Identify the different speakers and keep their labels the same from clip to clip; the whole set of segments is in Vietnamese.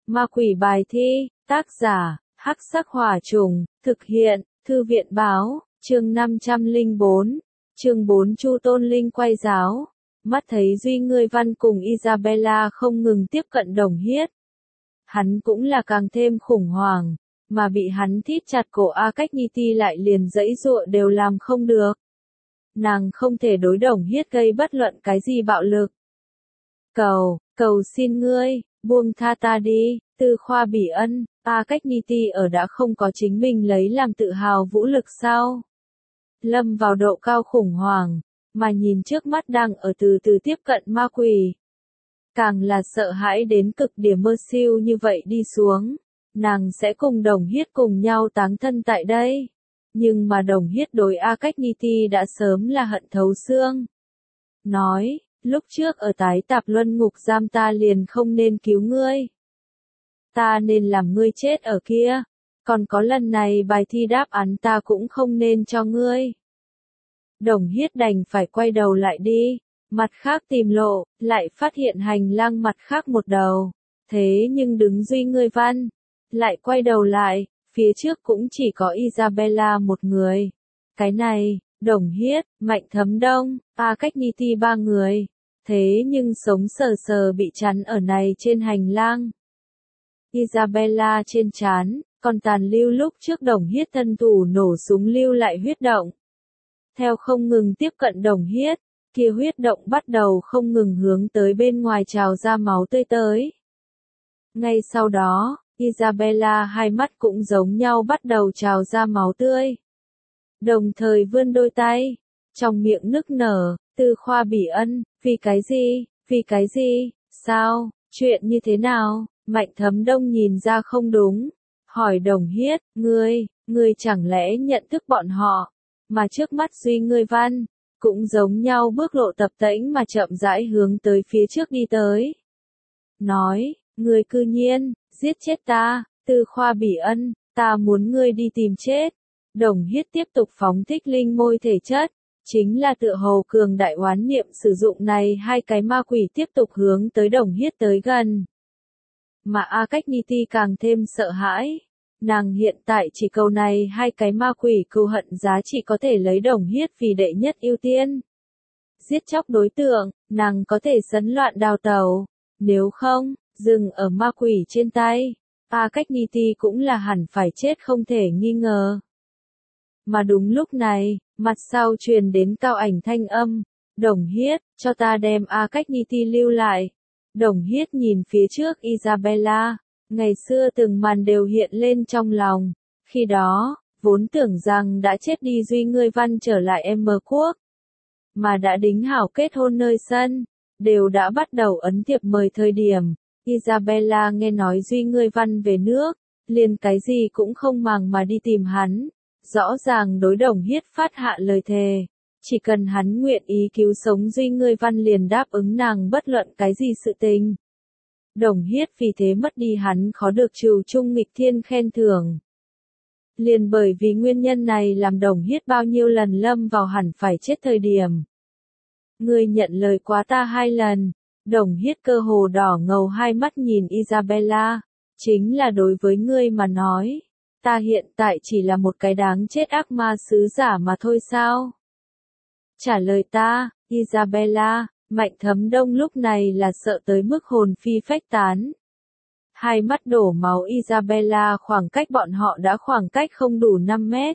Speaker 1: Ma quỷ bài thi, tác giả, Hắc Sắc Hỏa Trùng, thực hiện, Thư viện báo, chương 504, chương 4 Chu Tôn Linh quay giáo. Mắt thấy Duy Ngươi Văn cùng Isabella không ngừng tiếp cận Đồng Hiết. Hắn cũng là càng thêm khủng hoảng, mà bị hắn thít chặt cổ A Cách Nhi Ti lại liền giãy giụa đều làm không được. Nàng không thể đối Đồng Hiết gây bất luận cái gì bạo lực. Cầu xin ngươi, buông tha ta đi, Tư Khoa Bỉ Ân, A Cách Nhi Ti ở đã không có chính mình lấy làm tự hào vũ lực sao? Lâm vào độ cao khủng hoảng, mà nhìn trước mắt đang ở từ từ tiếp cận ma quỷ. Càng là sợ hãi đến cực điểm mơ siêu như vậy đi xuống, nàng sẽ cùng Đồng Hiết cùng nhau táng thân tại đây. Nhưng mà Đồng Hiết đối A Cách Nhi Ti đã sớm là hận thấu xương. Nói, lúc trước ở tái tạp luân ngục giam ta liền không nên cứu ngươi. Ta nên làm ngươi chết ở kia, còn có lần này bài thi đáp án ta cũng không nên cho ngươi. Đồng Hiết đành phải quay đầu lại đi, mặt khác tìm lộ, lại phát hiện hành lang mặt khác một đầu. Thế nhưng đứng Duy Ngươi Văn, lại quay đầu lại, phía trước cũng chỉ có Isabella một người. Cái này, Đồng Hiết, Mạnh Thấm Đông, A Cách Nhi Ti ba người. Thế nhưng sống sờ sờ bị chắn ở này trên hành lang. Isabella trên trán, còn tàn lưu lúc trước Đồng Hiết thân thủ nổ súng lưu lại huyết động. Theo không ngừng tiếp cận Đồng Hiết, kia huyết động bắt đầu không ngừng hướng tới bên ngoài trào ra máu tươi tới. Ngay sau đó, Isabella hai mắt cũng giống nhau bắt đầu trào ra máu tươi. Đồng thời vươn đôi tay, trong miệng nức nở, Tư Khoa Bỉ Ân, vì cái gì, sao, chuyện như thế nào? Mạnh Thấm Đông nhìn ra không đúng, hỏi Đồng Hiết, ngươi chẳng lẽ nhận thức bọn họ, mà trước mắt Duy Ngươi Văn, cũng giống nhau bước lộ tập tễnh mà chậm rãi hướng tới phía trước đi tới. Nói, ngươi cư nhiên, giết chết ta, Tư Khoa Bỉ Ân, ta muốn ngươi đi tìm chết. Đồng Hiết tiếp tục phóng thích linh môi thể chất, chính là tựa hồ cường đại oán niệm sử dụng này hai cái ma quỷ tiếp tục hướng tới Đồng Hiết tới gần. Mà A Cách Nhi Ti càng thêm sợ hãi. Nàng hiện tại chỉ cầu này hai cái ma quỷ cừu hận giá trị có thể lấy Đồng Hiết vì đệ nhất ưu tiên. Giết chóc đối tượng, nàng có thể sấn loạn đào tẩu. Nếu không, dừng ở ma quỷ trên tay, A Cách Nhi Ti cũng là hẳn phải chết không thể nghi ngờ. Mà đúng lúc này, mặt sau truyền đến Cao Ảnh thanh âm, Đồng Hiết, cho ta đem A Cách Nhi Ti lưu lại. Đồng Hiết nhìn phía trước Isabella, ngày xưa từng màn đều hiện lên trong lòng. Khi đó, vốn tưởng rằng đã chết đi Duy Ngươi Văn trở lại M Quốc, mà đã đính hảo kết hôn nơi sân, đều đã bắt đầu ấn thiệp mời thời điểm. Isabella nghe nói Duy Ngươi Văn về nước, liền cái gì cũng không màng mà đi tìm hắn. Rõ ràng đối Đồng Hiết phát hạ lời thề, chỉ cần hắn nguyện ý cứu sống Duy Ngươi Văn liền đáp ứng nàng bất luận cái gì sự tình. Đồng Hiết vì thế mất đi hắn khó được trừu chung nghịch thiên khen thưởng. Liền bởi vì nguyên nhân này làm Đồng Hiết bao nhiêu lần lâm vào hẳn phải chết thời điểm. Ngươi nhận lời quá ta 2 lần, Đồng Hiết cơ hồ đỏ ngầu hai mắt nhìn Isabella, chính là đối với ngươi mà nói. Ta hiện tại chỉ là một cái đáng chết ác ma sứ giả mà thôi sao? Trả lời ta, Isabella, Mạnh Thấm Đông lúc này là sợ tới mức hồn phi phách tán. Hai mắt đổ máu Isabella khoảng cách bọn họ đã khoảng cách không đủ 5 mét.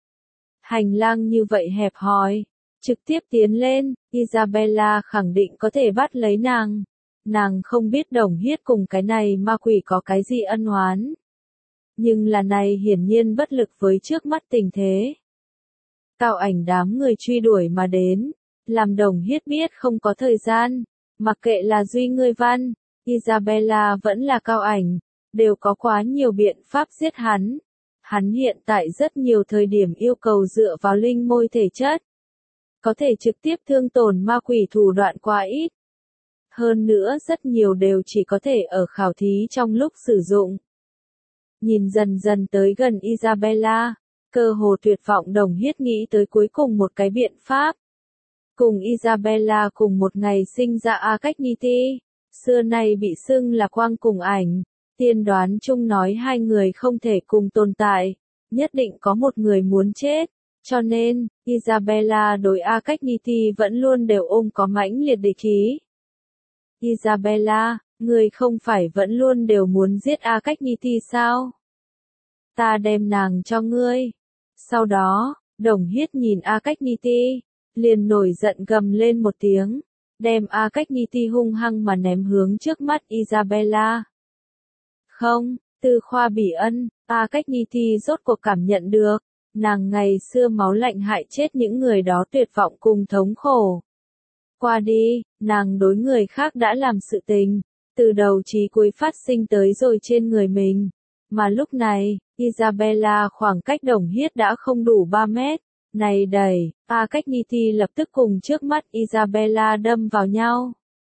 Speaker 1: Hành lang như vậy hẹp hòi, trực tiếp tiến lên, Isabella khẳng định có thể bắt lấy nàng. Nàng không biết Đồng Hiết cùng cái này ma quỷ có cái gì ân oán. Nhưng là này hiển nhiên bất lực với trước mắt tình thế. Cao Ảnh đám người truy đuổi mà đến, làm Đồng Hiết biết không có thời gian, mặc kệ là Duy Ngươi Văn, Isabella vẫn là Cao Ảnh, đều có quá nhiều biện pháp giết hắn. Hắn hiện tại rất nhiều thời điểm yêu cầu dựa vào linh môi thể chất, có thể trực tiếp thương tổn ma quỷ thủ đoạn quá ít. Hơn nữa rất nhiều đều chỉ có thể ở khảo thí trong lúc sử dụng. Nhìn dần dần tới gần Isabella, cơ hồ tuyệt vọng Đồng Hiết nghĩ tới cuối cùng một cái biện pháp. Cùng Isabella cùng một ngày sinh ra A Cách Nhi Ti, xưa nay bị xưng là quang cùng ảnh, Tiên đoán chung nói hai người không thể cùng tồn tại, nhất định có một người muốn chết, cho nên, Isabella đối Arachniti vẫn luôn đều ôm có mãnh liệt địch ý. Isabella, người không phải vẫn luôn đều muốn giết Arachniti sao? Ta đem nàng cho ngươi. Sau đó, Đồng Hiết nhìn Arachniti, liền nổi giận gầm lên một tiếng, đem Arachniti hung hăng mà ném hướng trước mắt Isabella. Không, từ khoa bỉ ân, Arachniti rốt cuộc cảm nhận được, nàng ngày xưa máu lạnh hại chết những người đó tuyệt vọng cùng thống khổ. Qua đi, nàng đối người khác đã làm sự tình, từ đầu chí cuối phát sinh tới rồi trên người mình. Mà lúc này, Isabella khoảng cách Đồng Hiết đã không đủ 3 mét. Này đẩy, Arachniti lập tức cùng trước mắt Isabella đâm vào nhau.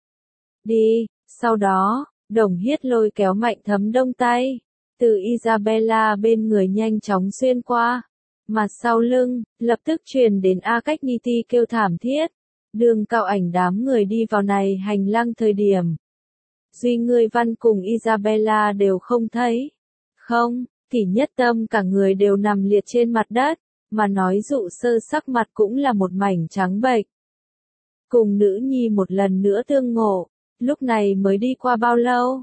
Speaker 1: Đi, sau đó, Đồng Hiết lôi kéo Mạnh Thấm Đông tay, từ Isabella bên người nhanh chóng xuyên qua, mà sau lưng, lập tức truyền đến Arachniti kêu thảm thiết. Đường Cao Ảnh đám người đi vào này hành lang thời điểm. Duy Ngươi Văn cùng Isabella đều không thấy. Không, Kỷ Nhất Tâm cả người đều nằm liệt trên mặt đất, mà nói dụ sơ sắc mặt cũng là một mảnh trắng bệch. Cùng nữ nhi một lần nữa tương ngộ, lúc này mới đi qua bao lâu?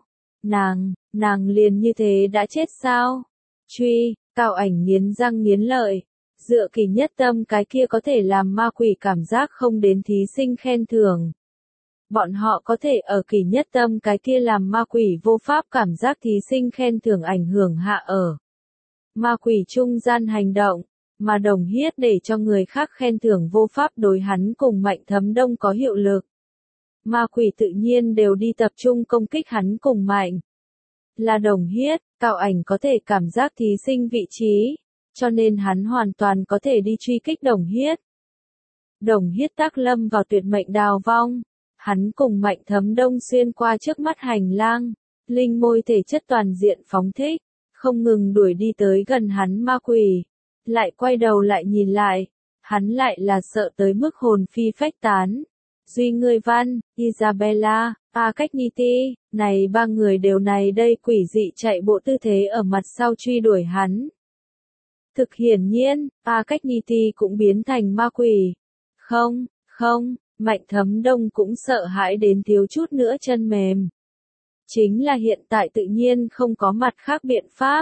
Speaker 1: Nàng liền như thế đã chết sao? Truy, Cao Ảnh nghiến răng nghiến lợi. Dựa Kỷ Nhất Tâm cái kia có thể làm ma quỷ cảm giác không đến thí sinh khen thưởng. Bọn họ có thể ở Kỷ Nhất Tâm cái kia làm ma quỷ vô pháp cảm giác thí sinh khen thưởng ảnh hưởng hạ ở ma quỷ trung gian hành động, mà Đồng Hiết để cho người khác khen thưởng vô pháp đối hắn cùng Mạnh Thấm Đông có hiệu lực. Ma quỷ tự nhiên đều đi tập trung công kích hắn cùng Mạnh. Là Đồng Hiết, Cao Ảnh có thể cảm giác thí sinh vị trí, cho nên hắn hoàn toàn có thể đi truy kích Đồng Hiết. Đồng Hiết tác lâm vào tuyệt mệnh đào vong, hắn cùng Mạnh Thấm Đông xuyên qua trước mắt hành lang, linh môi thể chất toàn diện phóng thích, không ngừng đuổi đi tới gần hắn ma quỷ, lại quay đầu lại nhìn lại, hắn lại là sợ tới mức hồn phi phách tán. Duy Ngươi Văn, Isabella, Arachniti, này ba người đều này đây quỷ dị chạy bộ tư thế ở mặt sau truy đuổi hắn. Thực hiển nhiên, Arachniti cũng biến thành ma quỷ. Không, Mạnh Thấm Đông cũng sợ hãi đến thiếu chút nữa chân mềm. Chính là hiện tại tự nhiên không có mặt khác biện pháp.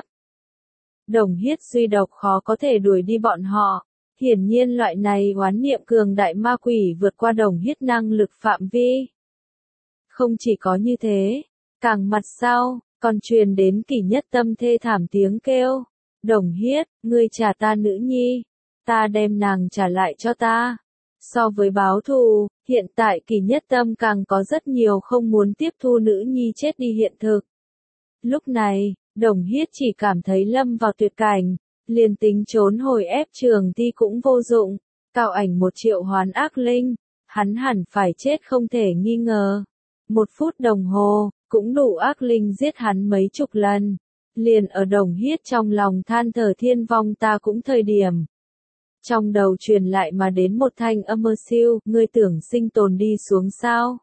Speaker 1: Đồng Hiết duy độc khó có thể đuổi đi bọn họ. Hiển nhiên loại này oán niệm cường đại ma quỷ vượt qua Đồng Hiết năng lực phạm vi. Không chỉ có như thế, càng mặt sau, còn truyền đến Kỷ Nhất Tâm thê thảm tiếng kêu. Đồng Hiết, ngươi trả ta nữ nhi, ta đem nàng trả lại cho ta. So với báo thù, hiện tại Kỷ Nhất Tâm càng có rất nhiều không muốn tiếp thu nữ nhi chết đi hiện thực. Lúc này, Đồng Hiết chỉ cảm thấy lâm vào tuyệt cảnh, liền tính trốn hồi ép Trường Ti cũng vô dụng, Cao Ảnh một triệu hoán ác linh, hắn hẳn phải chết không thể nghi ngờ. 1 phút đồng hồ, cũng đủ ác linh giết hắn mấy chục lần. Liền ở Đồng Hiết trong lòng than thở thiên vong ta cũng thời điểm. Trong đầu truyền lại mà đến một thanh âm mơ siêu, ngươi tưởng sinh tồn đi xuống sao?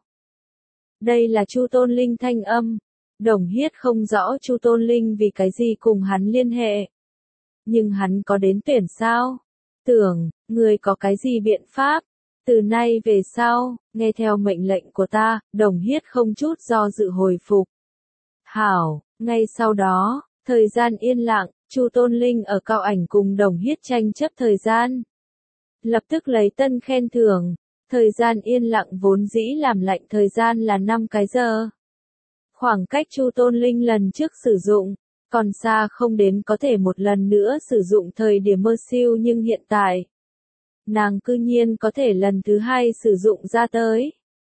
Speaker 1: Đây là Chu Tôn Linh thanh âm. Đồng Hiết không rõ Chu Tôn Linh vì cái gì cùng hắn liên hệ. Nhưng hắn có đến tuyển sao? Tưởng, ngươi có cái gì biện pháp? Từ nay về sau, nghe theo mệnh lệnh của ta, Đồng Hiết không chút do dự hồi phục. Hảo, ngay sau đó, thời gian yên lặng, Chu Tôn Linh ở Cao Ảnh cùng Đồng Hiết tranh chấp thời gian. Lập tức lấy tân khen thưởng, thời gian yên lặng vốn dĩ làm lạnh thời gian là 5 cái giờ. Khoảng cách Chu Tôn Linh lần trước sử dụng, còn xa không đến có thể một lần nữa sử dụng thời điểm mơ siêu nhưng hiện tại, nàng cư nhiên có thể lần thứ 2 sử dụng ra tới.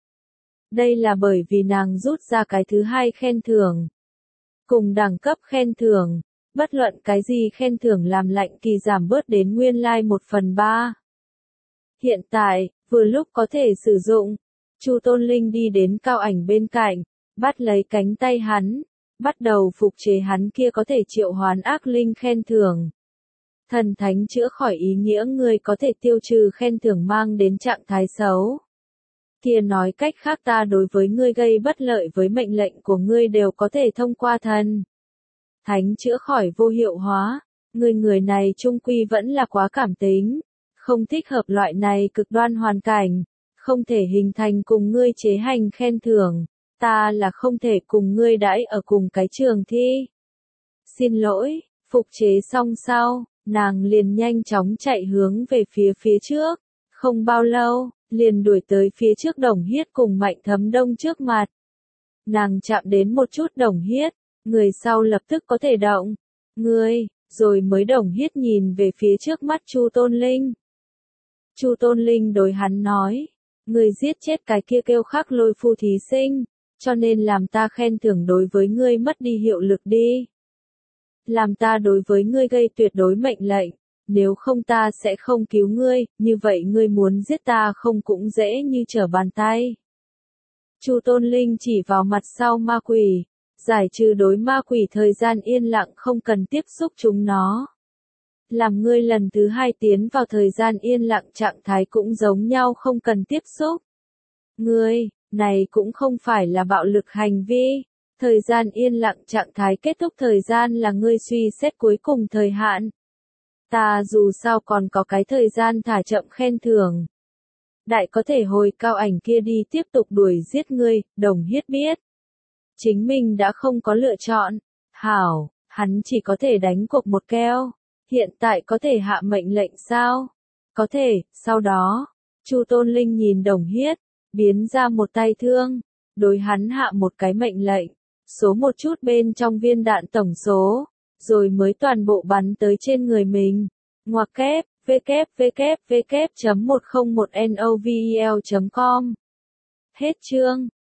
Speaker 1: Đây là bởi vì nàng rút ra cái thứ 2 khen thưởng. Cùng đẳng cấp khen thưởng, bất luận cái gì khen thưởng làm lạnh kỳ giảm bớt đến nguyên lai 1/3. Hiện tại, vừa lúc có thể sử dụng. Chu Tôn Linh đi đến Cao Ảnh bên cạnh, bắt lấy cánh tay hắn, bắt đầu phục chế hắn kia có thể triệu hoán ác linh khen thưởng. Thần thánh chữa khỏi ý nghĩa người có thể tiêu trừ khen thưởng mang đến trạng thái xấu. Kia nói cách khác ta đối với ngươi gây bất lợi với mệnh lệnh của ngươi đều có thể thông qua thần thánh chữa khỏi vô hiệu hóa. Người này chung quy vẫn là quá cảm tính, không thích hợp loại này cực đoan hoàn cảnh, không thể hình thành cùng ngươi chế hành khen thưởng, ta là không thể cùng ngươi đãi ở cùng cái trường thi. Xin lỗi, phục chế xong sau, nàng liền nhanh chóng chạy hướng về phía trước, không bao lâu, liền đuổi tới phía trước Đồng Hiết cùng Mạnh Thấm Đông trước mặt. Nàng chạm đến một chút Đồng Hiết, người sau lập tức có thể động. Ngươi, rồi mới Đồng Hiết nhìn về phía trước mắt Chu Tôn Linh. Chu Tôn Linh đối hắn nói, ngươi giết chết cái kia kêu Khắc Lôi Phu thí sinh, cho nên làm ta khen thưởng đối với ngươi mất đi hiệu lực đi. Làm ta đối với ngươi gây tuyệt đối mệnh lệnh, nếu không ta sẽ không cứu ngươi, như vậy ngươi muốn giết ta không cũng dễ như trở bàn tay. Chu Tôn Linh chỉ vào mặt sau ma quỷ, giải trừ đối ma quỷ thời gian yên lặng không cần tiếp xúc chúng nó. Làm ngươi lần thứ hai tiến vào thời gian yên lặng trạng thái cũng giống nhau không cần tiếp xúc. Ngươi, này cũng không phải là bạo lực hành vi. Thời gian yên lặng trạng thái kết thúc thời gian là ngươi suy xét cuối cùng thời hạn. Ta dù sao còn có cái thời gian thả chậm khen thưởng. Đại có thể hồi cao ảnh kia đi tiếp tục đuổi giết ngươi, Đồng Hiết biết. Chính mình đã không có lựa chọn. Hảo, hắn chỉ có thể đánh cuộc một keo. Hiện tại có thể hạ mệnh lệnh sao? Có thể, sau đó, Chu Tôn Linh nhìn Đồng Hiết, biến ra một tay thương, đối hắn hạ một cái mệnh lệnh, số một chút bên trong viên đạn tổng số, rồi mới toàn bộ bắn tới trên người mình. Ngoặc kép, www.101novel.com. Hết chương.